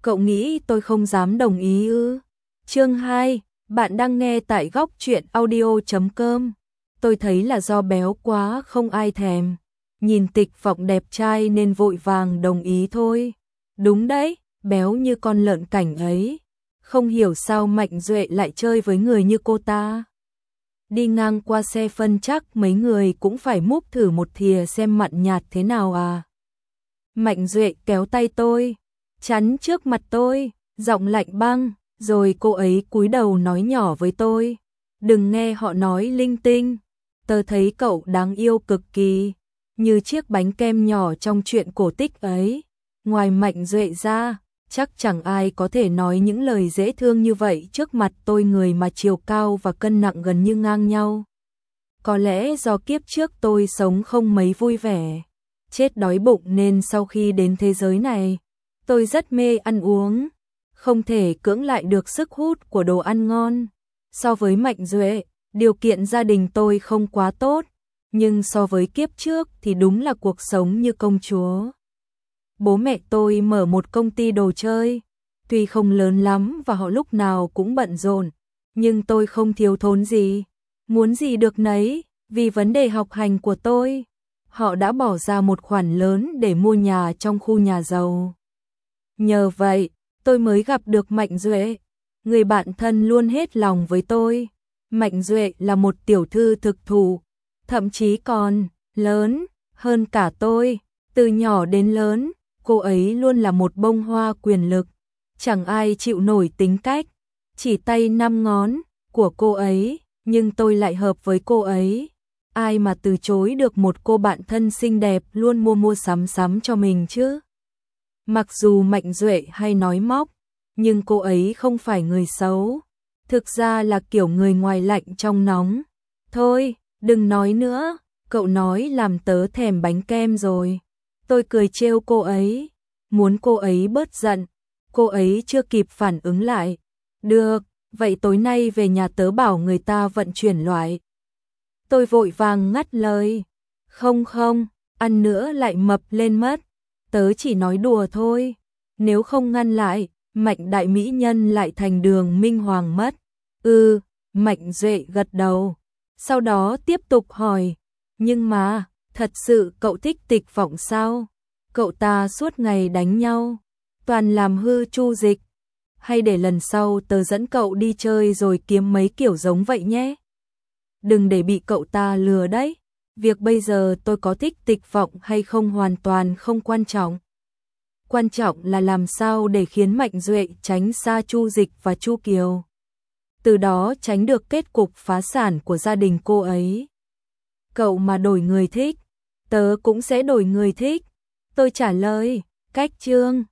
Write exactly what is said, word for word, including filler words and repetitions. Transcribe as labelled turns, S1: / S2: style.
S1: Cậu nghĩ tôi không dám đồng ý ư? Chương hai, bạn đang nghe tại góc truyện audio chấm com. Tôi thấy là do béo quá không ai thèm. Nhìn Tịch Vọng đẹp trai nên vội vàng đồng ý thôi. Đúng đấy, béo như con lợn cảnh ấy. Không hiểu sao Mạnh Duệ lại chơi với người như cô ta. Đi ngang qua xe phân chắc mấy người cũng phải múc thử một thìa xem mặn nhạt thế nào à. Mạnh Duệ kéo tay tôi, chắn trước mặt tôi, giọng lạnh băng, rồi cô ấy cúi đầu nói nhỏ với tôi. Đừng nghe họ nói linh tinh, tớ thấy cậu đáng yêu cực kỳ, như chiếc bánh kem nhỏ trong truyện cổ tích ấy. Ngoài Mạnh Duệ ra, chắc chẳng ai có thể nói những lời dễ thương như vậy trước mặt tôi, người mà chiều cao và cân nặng gần như ngang nhau. Có lẽ do kiếp trước tôi sống không mấy vui vẻ, chết đói bụng nên sau khi đến thế giới này, tôi rất mê ăn uống, không thể cưỡng lại được sức hút của đồ ăn ngon. So với Mạnh Duệ, điều kiện gia đình tôi không quá tốt, nhưng so với kiếp trước thì đúng là cuộc sống như công chúa. Bố mẹ tôi mở một công ty đồ chơi, tuy không lớn lắm và họ lúc nào cũng bận rộn, nhưng tôi không thiếu thốn gì, muốn gì được nấy, vì vấn đề học hành của tôi. Họ đã bỏ ra một khoản lớn để mua nhà trong khu nhà giàu. Nhờ vậy, tôi mới gặp được Mạnh Duệ, người bạn thân luôn hết lòng với tôi. Mạnh Duệ là một tiểu thư thực thụ, thậm chí còn lớn hơn cả tôi. Từ nhỏ đến lớn, cô ấy luôn là một bông hoa quyền lực, chẳng ai chịu nổi tính cách, chỉ tay năm ngón của cô ấy, nhưng tôi lại hợp với cô ấy. Ai mà từ chối được một cô bạn thân xinh đẹp luôn mua mua sắm sắm cho mình chứ. Mặc dù Mạnh Duệ hay nói móc, nhưng cô ấy không phải người xấu, thực ra là kiểu người ngoài lạnh trong nóng. Thôi, đừng nói nữa, cậu nói làm tớ thèm bánh kem rồi. Tôi cười trêu cô ấy, muốn cô ấy bớt giận, cô ấy chưa kịp phản ứng lại. Được, vậy tối nay về nhà tớ bảo người ta vận chuyển loại. Tôi vội vàng ngắt lời. Không không, ăn nữa lại mập lên mất. Tớ chỉ nói đùa thôi. Nếu không ngăn lại, Mạnh đại mỹ nhân lại thành Đường Minh Hoàng mất. Ừ, Mạnh Duệ gật đầu. Sau đó tiếp tục hỏi. Nhưng mà, thật sự cậu thích Tịch Vọng sao? Cậu ta suốt ngày đánh nhau, toàn làm hư Chu Dịch. Hay để lần sau tớ dẫn cậu đi chơi rồi kiếm mấy kiểu giống vậy nhé. Đừng để bị cậu ta lừa đấy. Việc bây giờ tôi có thích Tịch Vọng hay không hoàn toàn không quan trọng. Quan trọng là làm sao để khiến Mạnh Duệ tránh xa Chu Dịch và Chu Kiều. Từ đó tránh được kết cục phá sản của gia đình cô ấy. Cậu mà đổi người thích, tớ cũng sẽ đổi người thích. Tôi trả lời, cách chương.